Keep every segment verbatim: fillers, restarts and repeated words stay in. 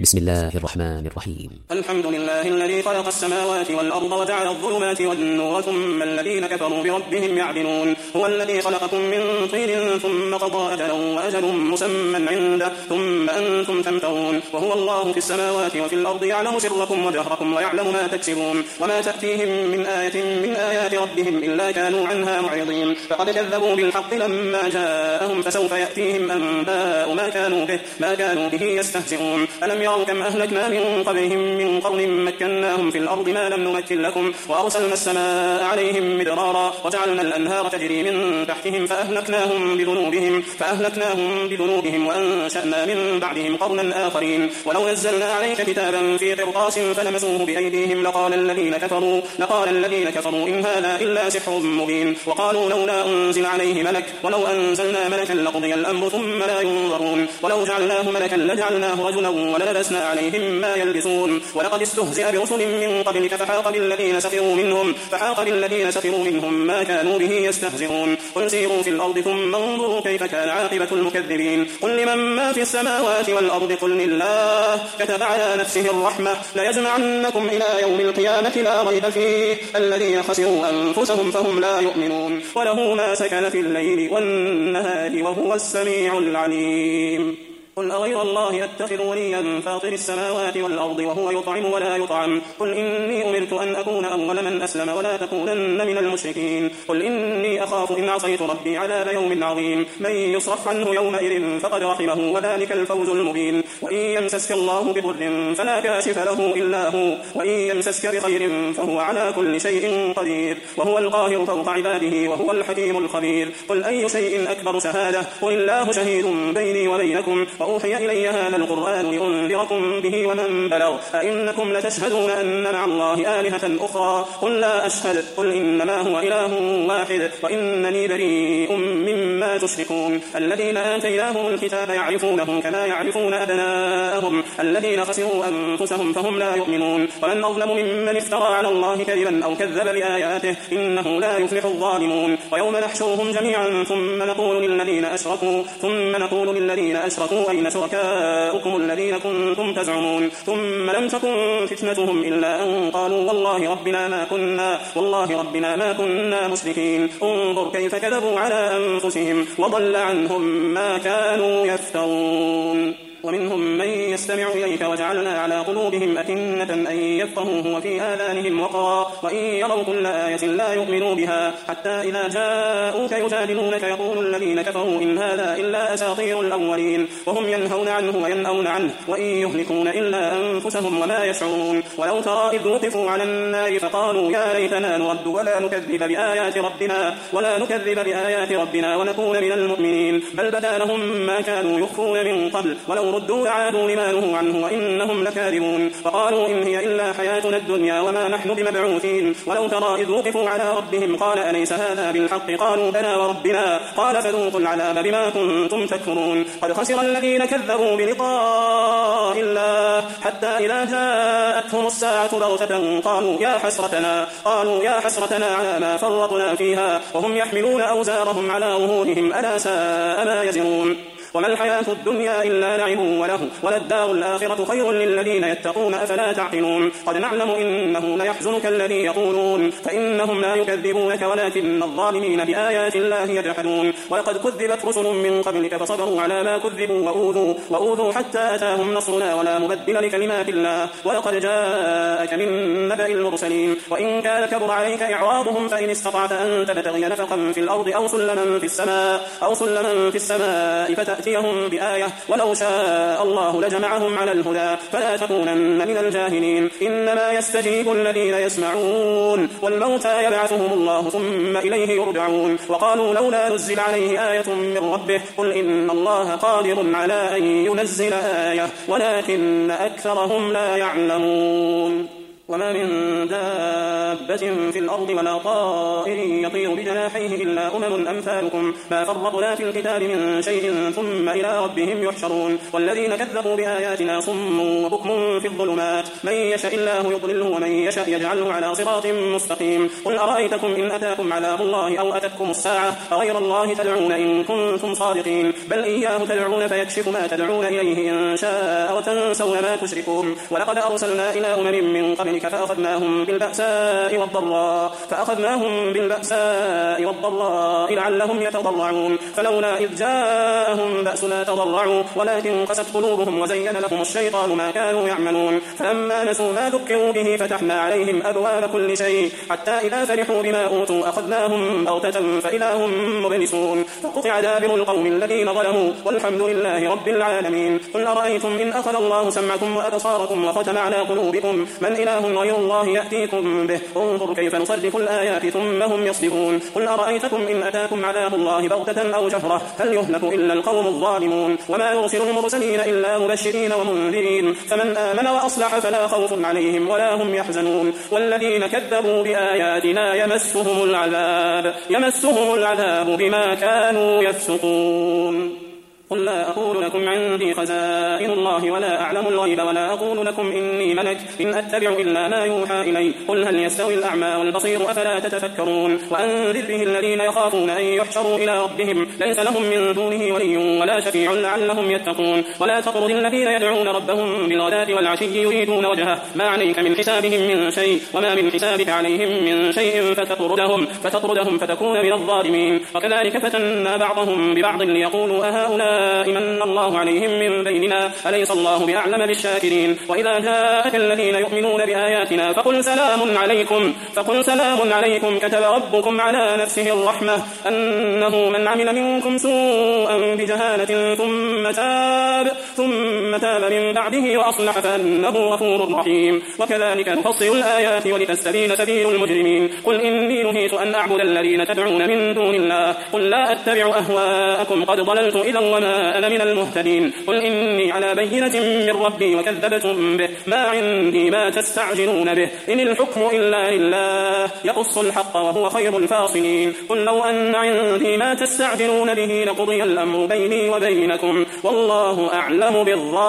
بسم الله الرحمن الرحيم. الحمد لله الذي خلق السماوات والأرض وجعل الظلمات والنور ثم الذين كفروا بربهم يعدلون. هو الذي خلقكم من طين ثم قضى أجلا وأجل مسمى عنده ثم أنتم تمترون. وهو الله في السماوات وفي الأرض يعلم سركم وجهركم ويعلم ما تكسبون. وما تأتيهم من آية من آيات ربهم إلا كانوا عنها معرضين. فقد كذبوا بالحق لما جاءهم فسوف يأتيهم أنباء ما كانوا به ما كانوا به يستهزئون. ألم يروا كم أهلكنا من قبلهم من قرن مكناهم في الأرض ما لم نمكن لكم وأرسلنا السماء عليهم مدرارا وجعلنا الأنهار تجري من تحتهم فأهلكناهم بذنوبهم فأهلكناهم بذنوبهم وأنشأنا من بعدهم قرنا آخرين. ولو نزلنا عليك كتابا في قرطاس فلمسوه بأيديهم لقال الذين كفروا لقال الذين كفروا إن هذا إلا سحر مبين. وقالوا لولا أنزل عليه ملك ولو أنزلنا ملكا لقضي الأمر ثم لا ينظرون. ولو جعلناه ملكا لجعلناه رجلا وللبسنا عليهم ما يلبسون. ولقد استهزئ برسل من قبلك فحاق بالذين سخروا منهم فحاق بالذين سخروا منهم ما كانوا به يستهزئون. قل سيروا في الأرض ثم انظروا كيف كان عاقبة المكذبين. قل لمن ما في السماوات والأرض قل لله كتب على نفسه الرحمة ليجمعنكم إلى يوم القيامة لا ريب فيه الذين خسروا أنفسهم فهم لا يؤمنون. وله ما سكن في الليل والنهار وهو السميع العليم. قل أغير الله أتخذ وليا فاطر السماوات والأرض وهو يطعم ولا يطعم. قل إني أمرت أن أكون أول من أسلم ولا تكونن من المشركين. قل إني أخاف إن عصيت ربي عذاب يوم عظيم. من يصرف عنه يومئذ فقد رحمه وذلك الفوز المبين. وإن يمسسك الله بضر فلا كاشف له إلا هو وإن يمسسك بخير فهو على كل شيء قدير وهو القاهر فوق عباده وهو الحكيم الخبير. قل أي شيء أكبر شهادة قل الله شهيد بيني وبينكم وأوحي إلي هذا القرآن لأنذركم به ومن بلغ. أئنكم لتشهدون أن مع الله آلهة أخرى قل لا أشهد قل إنما هو إله واحد وإنني بريء مما تشركون. الذين آتيناهم الكتاب يعرفونه كما يعرفون أبناءهم الذين خسروا أنفسهم فهم لا يؤمنون. ومن أظلم ممن افترى على الله كذبا أو كذب بآياته إنه لا يفلح الظالمون. ويوم نحشرهم جميعا ثم نقول للذين أشركوا ثم نقول للذين أشركوا أين شركاؤكم الذين كنتم تزعمون ثم لم تكن فتنتهم إلا أن قالوا والله ربنا ما كنا والله ربنا ما كنا مشركين. انظر كيف كذبوا على أنفسهم وضل عنهم ما كانوا يفترون. ومنهم من يستمع إليك وجعلنا على قلوبهم أكنة أن يفقهوه وفي آذانهم وقرا وإن يروا كل آية لا يؤمنوا بها حتى إذا جاءوك يجادلونك يقول الذين كفروا إن هذا إلا أساطير الأولين وهم ينهون عنه وينأون عنه وإن يهلكون إلا أنفسهم وما يشعرون. ولو ترى إذ وقفوا على النار فقالوا يا ليتنا نرد ولا نكذب بآيات ربنا ولا نكذب بآيات ربنا ونكون من المؤمنين بل بدا لهم ما كانوا يخفون من قبل ولو ردوا عادوا لما نهوا عنه وإنهم لكاذبون. فقالوا إن هي إلا حياتنا الدنيا وما نحن بمبعوثين. ولو ترى إذ وقفوا على ربهم قال أليس هذا بالحق قالوا بلى وربنا قال فذوقوا العذاب بما كنتم تكفرون. قد خسر الذين كذبوا بلقاء الله حتى إذا جاءتهم الساعة بغتة قالوا يا حسرتنا قالوا يا حسرتنا على ما فرطنا فيها وهم يحملون أوزارهم على ظهورهم ألا ساء ما يزرون. وما الحياة الدنيا إلا لعب وله وللدار الآخرة خير للذين يتقون أفلا تعقلون. قد نعلم إنه ليحزنك الذي يقولون فإنهم لا يكذبونك ولكن الظالمين بآيات الله يجحدون. ولقد كذبت رسل من قبلك فصبروا على ما كذبوا وأوذوا وأوذوا حتى أتاهم نصرنا ولا مبدل لكلمات الله. ولقد جاءك من نبأ المرسلين وإن كان كبر عليك إعراضهم فإن استطعت أن تبتغي نفقا في الأرض أو سلما في السماء أو سلما في السماء فتأتي بآية ولو شاء الله لجمعهم على الهدى فلا تكونن من الجاهلين. إنما يستجيب الذين يسمعون والموتى يبعثهم الله ثم إليه يرجعون. وقالوا لولا نزل عليه آية من ربه قل إن الله قادر على أن ينزل آية ولكن أكثرهم لا يعلمون. وما من دابة في الأرض ولا طائر يطير بجناحيه إلا أمم أمثالكم ما فرطنا في الكتاب من شيء ثم إلى ربهم يحشرون والذين كذبوا بآياتنا صم وبكم في الظلمات من يشاء الله يضلله ومن يشاء يجعله على صراط مستقيم قل أرأيتكم إن أتاكم عذاب الله أو أتتكم الساعة أغير الله تدعون إن كنتم صادقين بل إياه تدعون فيكشف ما تدعون إليه إن شاء وتنسون ما تشركون ولقد أرسلنا إلى أمم من قبل فأخذناهم بالبأساء والضراء فأخذناهم بالبأساء والضراء لعلهم يتضرعون فلولا إذ جاءهم بأسنا تضرعوا ولكن قست قلوبهم وزين لهم الشيطان ما كانوا يعملون فلما نسوا ما ذكروا به فتحنا عليهم أبواب كل شيء حتى إذا فرحوا بما أوتوا أخذناهم بغتة فإذا هم مبلسون فقطع دابر القوم الذين ظلموا والحمد لله رب العالمين قل أرأيتم إن أخذ الله سمعكم وأبصاركم وختم على قلوبكم من إله غير الله يأتيكم به انظر كيف نصرف الآيات ثم هم يصدفون قل أرأيتكم إن أتاكم عذاب الله بغتة أو جهرة هل يهلك إلا القوم الظالمون وما يرسل المرسلين إلا مبشرين ومنذرين فمن آمن وأصلح فلا خوف عليهم ولا هم يحزنون والذين كذبوا بآياتنا يمسهم العذاب يمسهم العذاب بما كانوا يفسقون قل لا أقول لكم عندي خزائن الله ولا أعلم الغيب ولا أقول لكم إني ملك إن أتبع إلا ما يوحى إلي قل هل يستوي الأعمى والبصير أفلا تتفكرون وأنذر به الذين يخافون أن يحشروا إلى ربهم ليس لهم من دونه ولي ولا شفيع لعلهم يتقون ولا تطرد الذين يدعون ربهم بالغداة والعشي يريدون وجهه ما عليك من حسابهم من شيء وما من حسابك عليهم من شيء فتطردهم, فتطردهم فتكون من الظالمين وكذلك فتنا بعضهم ببعض ليقولوا أهؤلاء من الله عليهم من بيننا أليس الله بأعلم بالشاكرين وإذا جاءك الذين يؤمنون بآياتنا فقل سلام عليكم فقل سلام عليكم كتب ربكم على نفسه الرحمة أنه من عمل منكم سوءا بجهالة ثم تاب ثم تاب من بعده وأصلح فأنه غفور رحيم وكذلك نفصل الآيات ولتستبين سبيل المجرمين قل إني نهيت أن أعبد الذين تدعون من دون الله قل لا أتبع أهواءكم قد ضللت إذا وما أنا من المهتدين قل إني على بينة من ربي وكذبتم به ما عندي ما تستعجلون به إن الحكم إلا لله يقص الحق وهو خير الفاصلين قل لو أن عندي ما تستعجلون به لقضي الأمر بيني وبينكم والله أعلم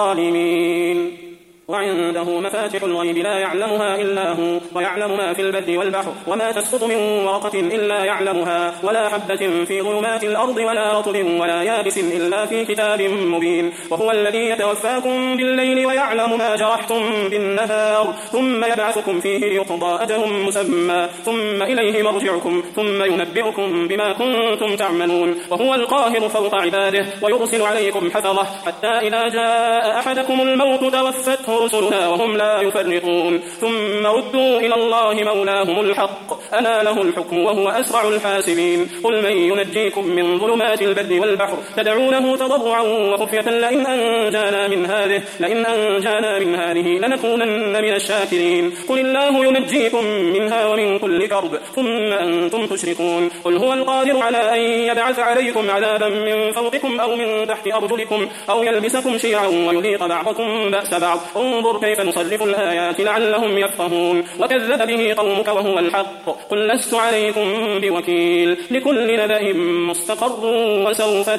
بالظالمين وعنده مفاتح الغيب لا يعلمها إلا هو ويعلم ما في البر والبحر وما تسقط من ورقة إلا يعلمها ولا حبة في ظلمات الأرض ولا رطب ولا يابس إلا في كتاب مبين وهو الذي يتوفاكم بالليل ويعلم ما جرحتم بالنهار ثم يبعثكم فيه ليقضى أجل مسمى ثم إليه مرجعكم ثم ينبئكم بما كنتم تعملون وهو القاهر فوق عباده ويرسل عليكم حفظه حتى إذا جاء أحدكم الموت توفته رسلنا وهم لا يفرطون ثم ردوا إلى الله مولاهم الحق ألا له الحكم وهو أسرع الحاسبين قل من ينجيكم من ظلمات البر والبحر تدعونه تضرعا وخفية لئن أنجانا من هذه لئن أنجانا من هذه لنكونن من الشاكرين قل الله ينجيكم منها ومن كل كرب ثم أنتم تشركون قل هو القادر على أن يبعث عليكم عذابا من فوقكم أو من تحت أرجلكم أو يلبسكم شيعا ويذيق بعضكم بأس بعض انظر كيف نصرف الآيات لعلهم يفقهون وكذب به قومك وهو الحق قل لست عليكم بوكيل لكل نبأ مستقر وسوف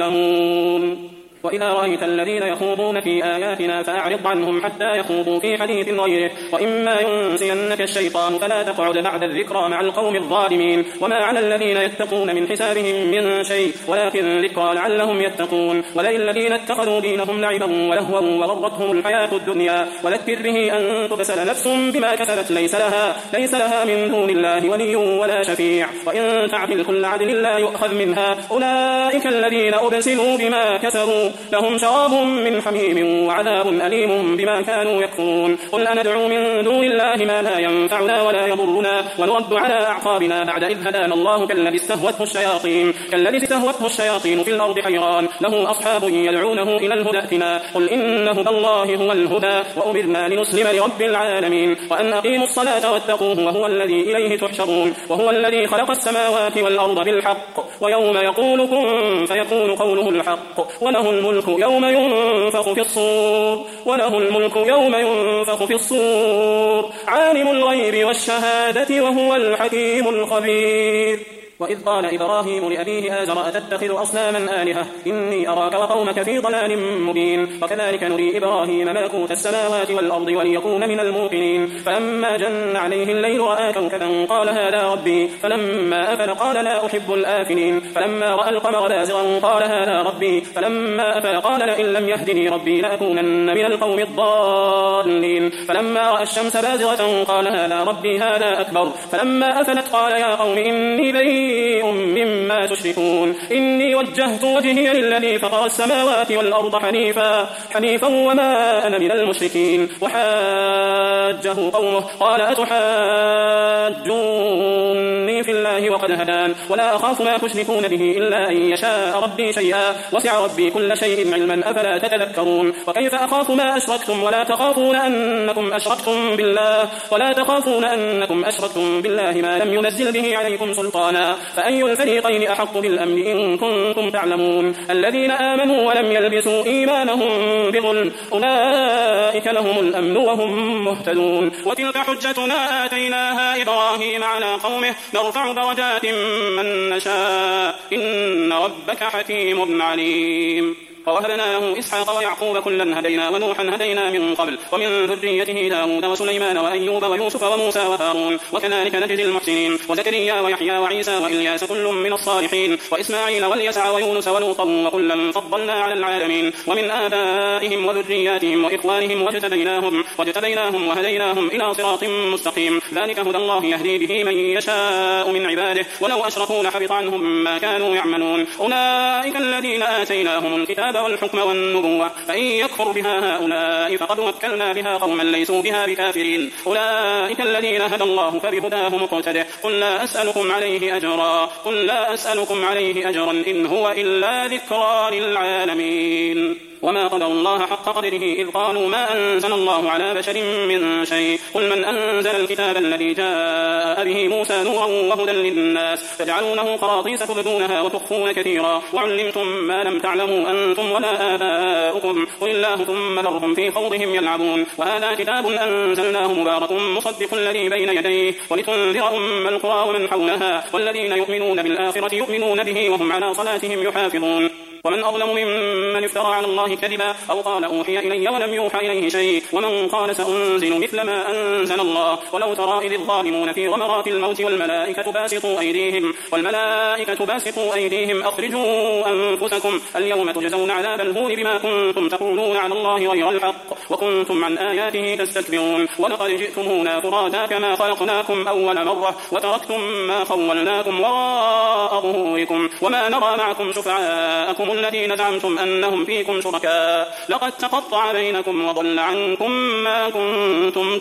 تعلمون وإذا رأيت الذين يخوضون في آياتنا فأعرض عنهم حتى يخوضوا في حديث غيره وإما ينسينك الشيطان فلا تقعد بعد الذكرى مع القوم الظالمين وما على الذين يتقون من حسابهم من شيء ولكن ذكرى لعلهم يتقون ولئن الذين اتخذوا دينهم لعبا ولهوا وغرتهم الحياة الدنيا وذكر به أن تبسل نفس بما كسبت ليس لها, ليس لها من دون الله ولي ولا شفيع وإن تعدل كل عدل لا يؤخذ منها أولئك الذين أبسلوا بما كسبوا لهم شراب من حميم وعذاب أليم بما كانوا يكفرون قل أندعو من دون الله ما لا ينفعنا ولا يضرنا ونرد على أعقابنا بعد إذ هدانا الله كالذي استهوته الشياطين كالذي استهوته الشياطين في الأرض حيران له أصحاب يدعونه إلى الهدى ائتنا قل إن هدى الله هو الهدى وأمرنا لنسلم لرب العالمين وأن أقيموا الصلاة واتقوه وهو الذي إليه تحشرون وهو الذي خلق السماوات والأرض بالحق ويوم يقول كن فيكون قوله الحق وله الملك يوم ينفخ في الصور وله الملك يوم ينفخ في الصور عالم الغيب والشهادة وهو الحكيم الخبير. وإذ قال إبراهيم لأبيه آزر أتتخذ أصناما آلهة إني أراك وقومك في ضلال مبين وكذلك نري إبراهيم ملكوت السماوات والأرض وليكون من الموقنين فلما جن عليه الليل رأى كوكبا قال هذا ربي فلما أفل قال لا أحب الآفلين فلما رأى القمر بازغا قال هذا ربي فلما أفل قال لئن لم يهدني ربي لأكونن من القوم الضالين فلما رأى الشمس بازغة قال هذا ربي هذا أكبر فلما أفلت قال يا قوم إني بريء مما تشركون إني وجهت وجهي للذي فطر السماوات والأرض حنيفا حنيفا وما أنا من المشركين وحاجه قومه قال أتحاجوني في الله وقد هدان ولا أخاف ما تشركون به إلا أن يشاء ربي شيئا وسع ربي كل شيء علما أفلا تتذكرون وكيف أخاف ما أشركتم ولا تخافون أنكم أشركتم بالله ولا تخافون أنكم أشركتم بالله ما لم ينزل به عليكم سلطانا فأي الفريقين أحق بالأمن إن كنتم تعلمون الذين آمنوا ولم يلبسوا إيمانهم بظلم أولئك لهم الأمن وهم مهتدون وتلك حجتنا آتيناها إبراهيم على قومه نرفع درجات من نشاء إن ربك حكيم عليم ووهبنا له إسحاق ويعقوب كلا هدينا ونوحا هدينا من قبل ومن ذريته داود وسليمان وأيوب ويوسف وموسى وهارون وكذلك نجزي المحسنين وزكريا ويحيى وعيسى وإلياس كل من الصالحين وإسماعيل واليسع ويونس ولوطا وكلا فضلنا على العالمين ومن آبائهم وذرياتهم وإخوانهم واجتبيناهم, واجتبيناهم وهديناهم إلى صراط مستقيم ذلك هدى الله يهدي به من يشاء من عباده ولو أشركوا لحبط عنهم ما كانوا يعملون أولئك الذين آتيناهم الكتاب والحكم والنبوة فإن يكفر بها هؤلاء فقد وكلنا بها قوما ليسوا بها بكافرين أولئك الذين هدى الله فبهداه مقتده قل لا أسألكم عليه أجرا قل لا أسألكم عليه أجرا إن هو إلا ذكرى للعالمين وما قدر الله حق قدره إذ قالوا ما أنزل الله على بشر من شيء قل من أنزل الكتاب الذي جاء به موسى نورا وهدى للناس تجعلونه قراطيس تبدونها وتخفون كثيرا وعلمتم ما لم تعلموا أنتم ولا آباؤكم قل الله ثم ذرهم في خوضهم يلعبون وهذا كتاب أنزلناه مبارك مصدق الذي بين يديه ولتنذر أم القرى ومن حولها والذين يؤمنون بالآخرة يؤمنون به وهم على صلاتهم يحافظون ومن أظلم ممن افترى على الله كذبا أو قال أوحي إلي ولم يوحى إليه شيء ومن قال سأنزل مثل ما أنزل الله ولو ترى إذ الظالمون في غمرات الموت والملائكة باسطوا أيديهم والملائكة باسطوا أيديهم أخرجوا أنفسكم اليوم تجزون عذاب الهون بما كنتم تقولون على الله غير الحق وكنتم عن آياته تستكبرون ولقد جئتمونا فرادا كما خلقناكم أول مرة وتركتم ما خولناكم وراء ظهوركم وما نرى معكم شفعاءكم الذين زعمتم أنهم فيكم شركاء لقد تقطع بينكم وضل عنكم ما كنتم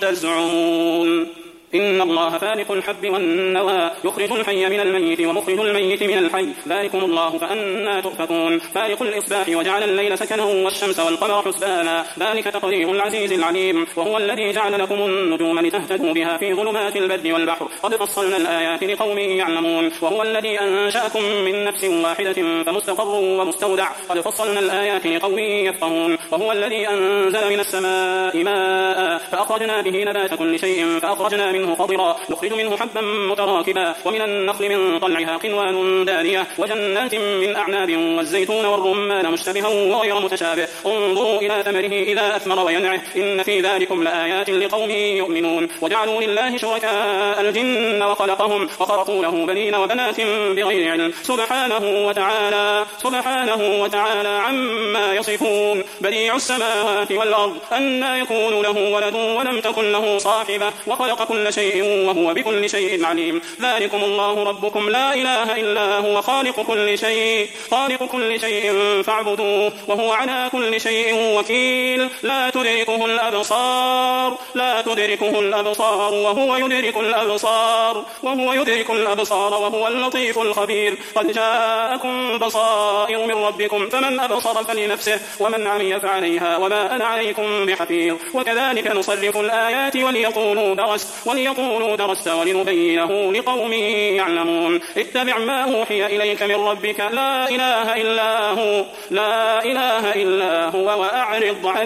تزعمون إن الله فالق الحب والنوى يخرج الحي من الميت ومخرج الميت من الحي ذلكم الله فأنا تؤفكون فالق الإصباح وجعل الليل سكنا والشمس والقمر حسبانا ذلك تقدير العزيز العليم وهو الذي جعل لكم النجوم لتهتدوا بها في ظلمات البر والبحر قد فصلنا الآيات لقوم يعلمون وهو الذي أنشأكم من نفس واحدة فمستقر ومستودع قد فصلنا الآيات لقوم يفقهون وهو الذي أنزل من السماء ماء فأخرجنا به نبات كل شيء فأخرجنا منه خضرا نخرج منه حبا متراكبا ومن النخل من طلعها قنوان دانية وجنات من أعناب والزيتون والرمان مشتبها وغير متشابه انظروا إلى ثمره إذا أثمر وينعه إن في ذلكم لآيات لقوم يؤمنون وجعلوا لله شركاء الجن وخلقهم وخرقوا له بنين وبنات بغير علم سبحانه وتعالى سبحانه وتعالى عما يصفون بديع السماوات والأرض أنى يكون له ولد ولم تكن له صاحبة وخلق كل شيء وهو بكل شيء عليم ذلكم الله ربكم لا إله إلا هو خالق كل شيء خالق كل شيء فاعبدوه وهو على كل شيء وكيل لا تدركه الأبصار لا تدركه الأبصار وهو يدرك الأبصار وهو يدرك الأبصار وهو اللطيف الخبير قد جاءكم بصائر من ربكم فمن أبصر فلنفسه ومن عمي علي فعليها وما أنا عليكم بحفيظ وكذلك نصرف الآيات وليقولوا درست وليقولوا درست ولنبينه لقوم يعلمون اتبع ما أوحي إليك من ربك لا إله إلا هو لا إله إلا هو وأعرض عن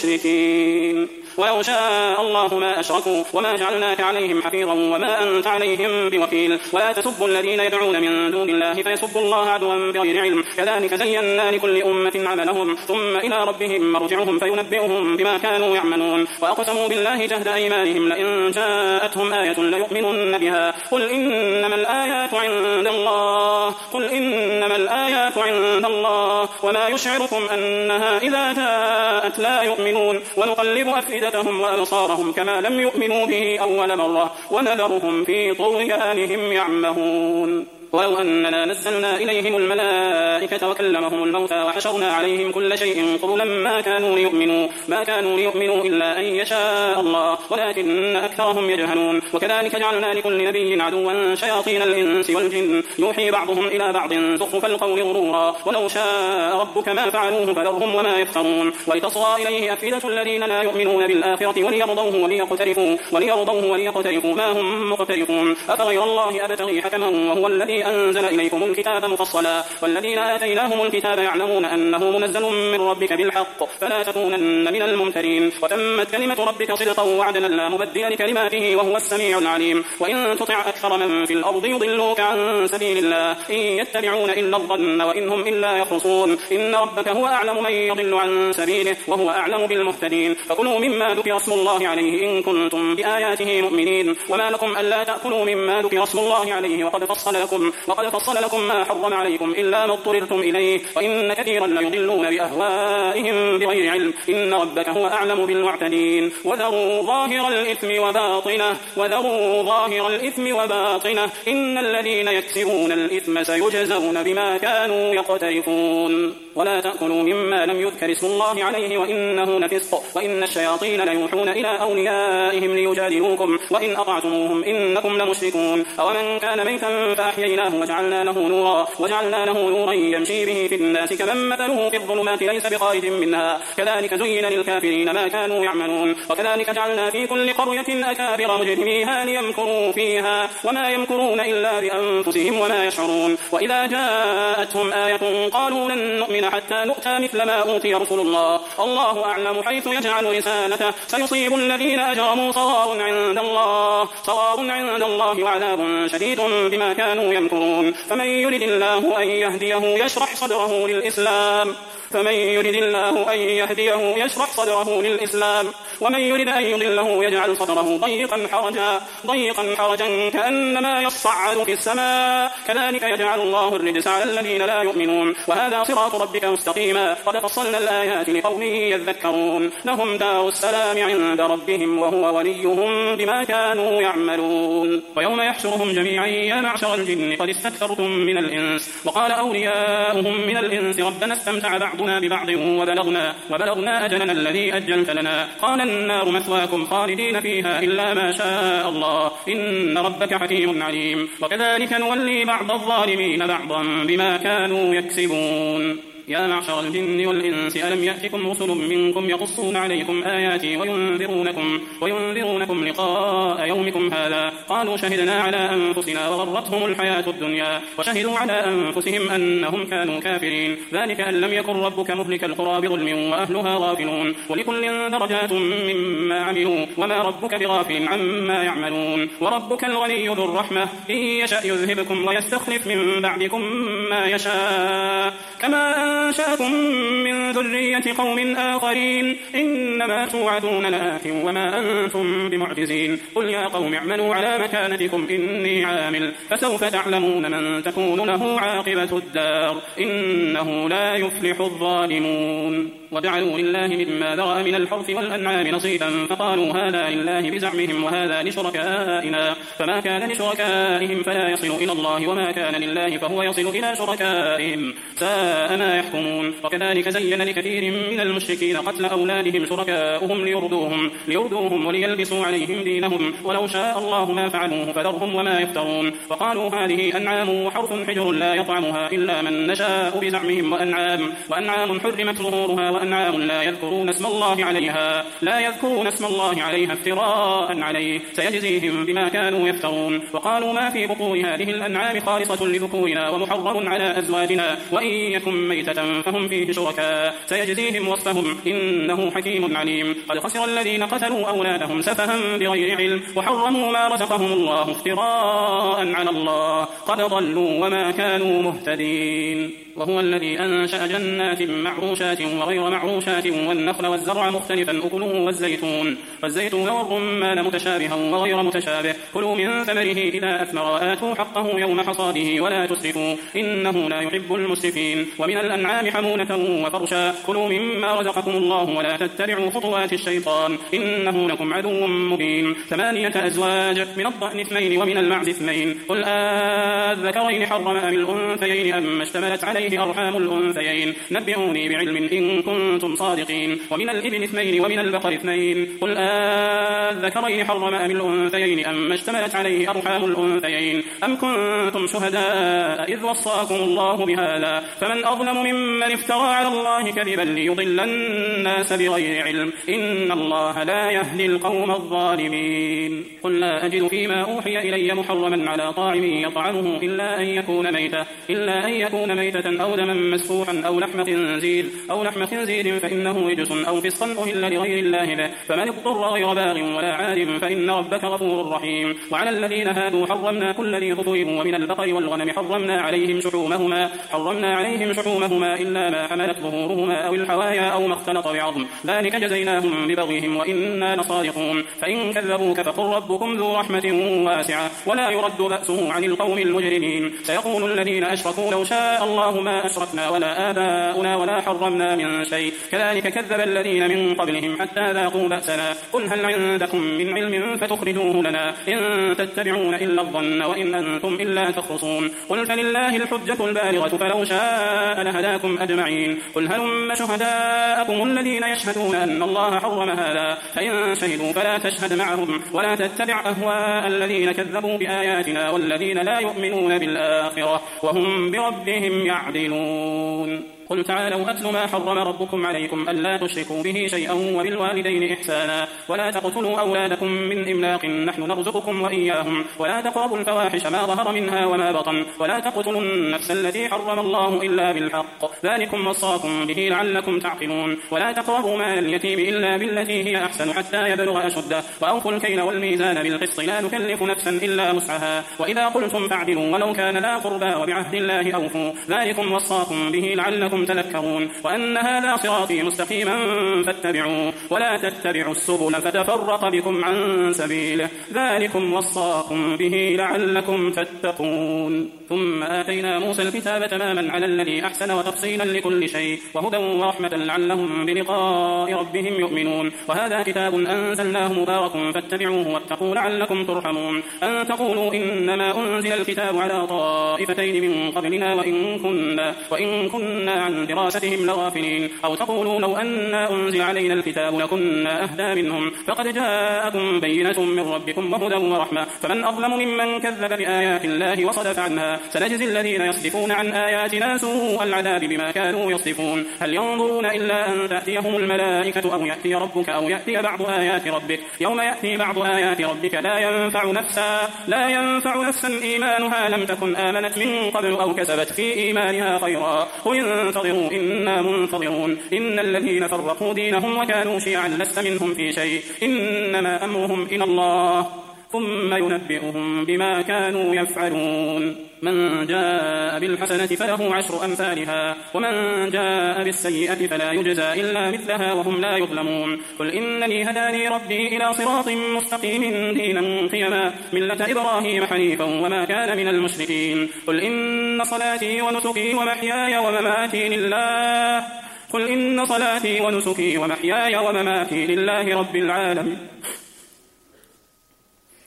المشركين ولو شاء الله ما أشركوا وما جعلناك عليهم حفيظا وما أنت عليهم بوكيل ولا تسبوا الذين يدعون من دون الله فيسبوا الله عدوا بغير علم كذلك زينا لكل أمة عملهم ثم إلى ربهم مرجعهم فينبئهم بما كانوا يعملون وأقسموا بالله جهد أيمانهم لئن جاءتهم آية ليؤمنن بها قل إنما الآيات عند الله قل إنما الآيات عند الله وما يشعركم أنها إذا جاءت لا يؤمنون ونقلب أفئدتهم وأبصارهم كما لم يؤمنوا به أول مرة ونذرهم في طغيانهم يعمهون ولو أننا نزلنا إليهم الملائكة وكلمهم الموتى وحشرنا عليهم كل شيء قبلا ما كانوا ليؤمنوا ما كانوا ليؤمنوا إلا أن يشاء الله ولكن أكثرهم يجهلون وكذلك جعلنا لكل نبي عدوا شياطين الإنس والجن يوحي بعضهم إلى بعض زخرف القول غرورا ولو شاء ربك ما فعلوه فذرهم وما يفترون ولتصغى إليه أفئدة الذين لا يؤمنون بالآخرة وليرضوه وليقترفوا وليرضوه وليقترفوا ما هم مقترفون أفغير الله أبتغي حكما وهو الذي أنزل إليكم الكتاب مفصلا والذين آتيناهم الكتاب يعلمون أنه منزل من ربك بالحق فلا تكونن من الممترين وتمت كلمة ربك صدقا وعدلا لا مبدل لكلماته وهو السميع العليم وإن تطع أكثر من في الأرض يضلوك عن سبيل الله إن يتبعون إلا الظن وإنهم إلا يخرصون إن ربك هو أعلم من يضل عن سبيله وهو أعلم بالمهتدين فكلوا مما ذكر اسم الله عليه إن كنتم بآياته مؤمنين وما لكم ألا تأكلوا مما ذكر اسم الله عليه وقد فصل لكم وقد فصل لكم ما حرم عليكم إلا ما اضطررتم إليه وإن كثيرا ليضلون بأهوائهم بغير علم إن ربك هو أعلم بالمعتدين وذروا ظاهر الإثم وباطنه وذروا ظاهر الإثم وباطنه إن الذين يكسبون الإثم سيجزون بما كانوا يقترفون ولا تأكلوا مما لم يذكر اسم الله عليه وإنه لفسق وإن الشياطين ليوحون إلى أوليائهم ليجادلوكم وإن أطعتموهم إنكم لمشركون أومن كان ميتا فأحييناه وجعلنا له نورا وجعلنا له نورا يمشي به في الناس كمن مثله في الظلمات ليس بخارج منها كذلك زين للكافرين ما كانوا يعملون وكذلك جعلنا في كل قرية أكابر مجرميها ليمكروا فيها وما يمكرون إلا بأنفسهم وما يشعرون وإذا جاءتهم آية قالوا لن نؤمن حتى نؤتى مثل ما أوتي رسل الله الله أعلم حيث يجعل رسالته سيصيب الذين أجرموا صغار عند الله صغار عند الله وعذاب شديد بما كانوا يمكرون فمن يرد الله أن يهديه يشرح صدره للإسلام فمن يرد الله أن يهديه يشرح صدره للإسلام ومن يرد أن يضله يجعل صدره ضيقا حرجا ضيقا حرجا كأنما يصعد في السماء كذلك يجعل الله الرجس على الذين لا يؤمنون وهذا صراط ربك مستقيما قد فصلنا الآيات لقوم يذكرون لهم دار السلام عند ربهم وهو وليهم بما كانوا يعملون ويوم يحشرهم جميعا يا معشر الجن قد استكثرتم من الإنس وقال أولياؤهم من الإنس ربنا استمتع بعضنا ببعض وبلغنا, وبلغنا أجلنا الذي أجلت لنا قال النار مثواكم خالدين فيها إلا ما شاء الله إن ربك حكيم عليم وكذلك نولي بعض الظالمين بعضا بما كانوا يكسبون يا معشر الجن والإنس ألم يأتكم رسل منكم يقصون عليكم آياتي وينذرونكم, وينذرونكم لقاء يومكم هذا قالوا شهدنا على أنفسنا وغرتهم الحياة الدنيا وشهدوا على أنفسهم أنهم كانوا كافرين ذلك أن لم يكن ربك مهلك القرى بظلم وأهلها غافلون ولكل درجات مما عملوا وما ربك بغافل عما يعملون وربك الغني ذو الرحمة إن يشأ يذهبكم ويستخلف من بعدكم ما يشاء كما أنشأكم من ذرية قوم آخرين إنما توعدون لآت وما أنتم بمعجزين قل يا قوم اعملوا على مكانتكم إني عامل فسوف تعلمون من تكون له عاقبة الدار إنه لا يفلح الظالمون وجعلوا لله مما ذرأ من الحرث والأنعام نصيبا فقالوا هذا لله بزعمهم وهذا لشركائنا فما كان لشركائهم فلا يصل إلى الله وما كان لله فهو يصل إلى شركائهم ساء ما يحكمون. وكذلك زين لكثير من المشركين قتل أولادهم شركاؤهم ليردوهم, ليردوهم وليلبسوا عليهم دينهم ولو شاء الله ما فعلوه فذرهم وما يفترون. وقالوا هذه أنعام وحرث حجر لا يطعمها إلا من نشاء بزعمهم وأنعام, وأنعام حرمت ظهورها وأنعام لا يذكرون اسم الله عليها لا يذكرون اسم الله عليها افتراء عليه سيجزيهم بما كانوا يفترون. وقالوا ما في بطون هذه الأنعام خالصة لذكورنا ومحرم على أزواجنا وإن يكن ميتة فهم فيه شركاء سيجزيهم وصفهم إنه حكيم عليم. قد خسر الذين قتلوا أولادهم سفها بغير علم وحرموا ما رزقهم الله افتراء على الله قد ضلوا وما كانوا مهتدين. وهو الذي أنشأ جنات معروشات وغير معروشات والنخل والزرع مختلفا أكله والزيتون, والزيتون والرمان متشابها وغير متشابه كلوا من ثمره إذا أثمر وآتوا حقه يوم حصاده ولا تسرفوا إنه لا يحب المسرفين. ومن الأنعام حمولة وفرشا كلوا مما رزقكم الله ولا تتبعوا خطوات الشيطان إنه لكم عدو مبين. ثمانية أزواج من الضأن اثنين ومن المعز اثنين قل آذكرين حرم أم الأنثيين أم اشتملت عليه أرحام الأنثيين نبئوني بعلم إن كنتم صادقين. ومن الإبل اثنين ومن البقر اثنين قل آذكرين حرم أم الأنثيين أم اشتملت عليه أرحام الأنثيين أم كنتم شهداء إذ وصاكم الله بهذا فمن أظلم ممن افترى على الله كذبا ليضل الناس بغير علم إن الله لا يهدي القوم الظالمين. قل لا أجد فيما أوحي إلي محرما على طاعم يطعمه إلا أن يكون ميتة إلا أن يكون ميتة أو دما مسفوحا أو لحم خنزير أو لحم خنزير فإنه رجس أو فسقا أهل لغير الله به فمن اضطر غير باغ ولا عاد فإن ربك غفور رحيم. وعلى الذين هادوا حرمنا كل ذي ظفر ومن البقر والغنم حرمنا عليهم شحومهما حرمنا عليهم شحومهما إلا ما حملت ظهورهما أو الحوايا أو ما اختلط بعظم ذلك جزيناهم ببغيهم وإنا لصادقون. فإن كذبوك فقل ربكم ذو رحمة واسعة ولا يرد بأسه عن القوم المجرمين. سيقول الذين أشركوا لو شاء الله ما أشركنا ولا آباؤنا ولا حرمنا من شيء كذلك كذب الذين من قبلهم حتى ذاقوا بأسنا. قل هل عندكم من علم فتخرجوه لنا إن تتبعون إلا الظن وإن أنتم إلا تخرصون. قل فلله الحجة البالغة فلو شاء لهداكم أجمعين. قل هلم شهداءكم الذين يشهدون أن الله حرم هذا فإن شهدوا فلا تشهد معهم ولا تتبع أهواء الذين كذبوا بآياتنا والذين لا يؤمنون بالآخرة وهم بربهم يعدلون. قل تعالوا أتل ما حرم ربكم عليكم ألا تشركوا به شيئا وبالوالدين إحسانا ولا تقتلوا أولادكم من إملاق نحن نرزقكم وإياهم ولا تقربوا الفواحش ما ظهر منها وما بطن ولا تقتلوا النفس التي حرم الله إلا بالحق ذلكم وصاكم به لعلكم تعقلون. ولا تقربوا مال اليتيم إلا بالتي هي أحسن حتى يبلغ أشده وأوفوا الكيل والميزان بالقسط لا نكلف نفسا إلا وسعها وإذا قلتم فاعدلوا ولو كان ذا قربى وبعهد الله أوفوا ذلكم وصاكم به لعلكم تذكرون. وأن هذا صراطي مستقيما فاتبعوه ولا تتبعوا السبل فتفرق بكم عن سبيله ذلكم وصاكم به لعلكم تتقون. ثم آتينا موسى الكتاب تماما على الذي أحسن وتفصيلا لكل شيء وهدى ورحمة لعلهم بلقاء ربهم يؤمنون. وهذا كتاب أنزلناه مبارك فاتبعوه واتقوا لعلكم ترحمون. أن تقولوا إنما أنزل الكتاب على طائفتين من قبلنا وإن كنا, وإن كنا عن دراستهم لغافلين أو تقولوا لو أن أنزل علينا الكتاب لكنا أهدى منهم فقد جاءكم بينة من ربكم وهدى ورحمة فمن أظلم ممن كذب بآيات الله وصدف عنها سنجزي الذين يصدفون عن آياتنا سوء العذاب بما كانوا يصدفون. هل ينظرون إلا أن تأتيهم الملائكة أو يأتي ربك أو يأتي بعض آيات ربك يوم يأتي بعض آيات ربك لا ينفع نفسا لا ينفع نفسا إيمانها لم تكن آمنت من قبل أو كسبت في إيمانها خيرا قل انتظروا إنا منتظرون إن الذين فرقوا دينهم وكانوا شيعا لست منهم في شيء إنما أمرهم إلى الله ثم ينبئهم بما كانوا يفعلون. من جاء بالحسنة فله عشر أمثالها ومن جاء بالسيئة فلا يجزى إلا مثلها وهم لا يظلمون. قل إنني هداني ربي إلى صراط مستقيم دينا قيما ملة إبراهيم حنيفا وما كان من المشركين. قل إن صلاتي ونسكي ومحياي ومماتي لله قل إن صلاتي ونسكي ومحياي ومماتي لله رب العالمين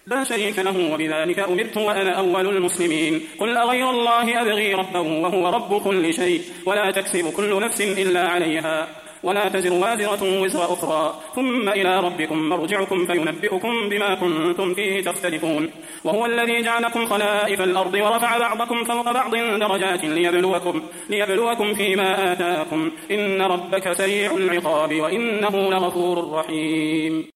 لا شريك له وبذلك أمرت وأنا أول المسلمين. قل أغير الله أبغي ربا وهو رب كل شيء ولا تكسب كل نفس إلا عليها ولا تزر وازرة وزر أخرى ثم إلى ربكم مرجعكم فينبئكم بما كنتم فيه تختلفون. وهو الذي جعلكم خلائف الأرض ورفع بعضكم فوق بعض درجات ليبلوكم, ليبلوكم فيما آتاكم إن ربك سريع العقاب وإنه لغفور رحيم.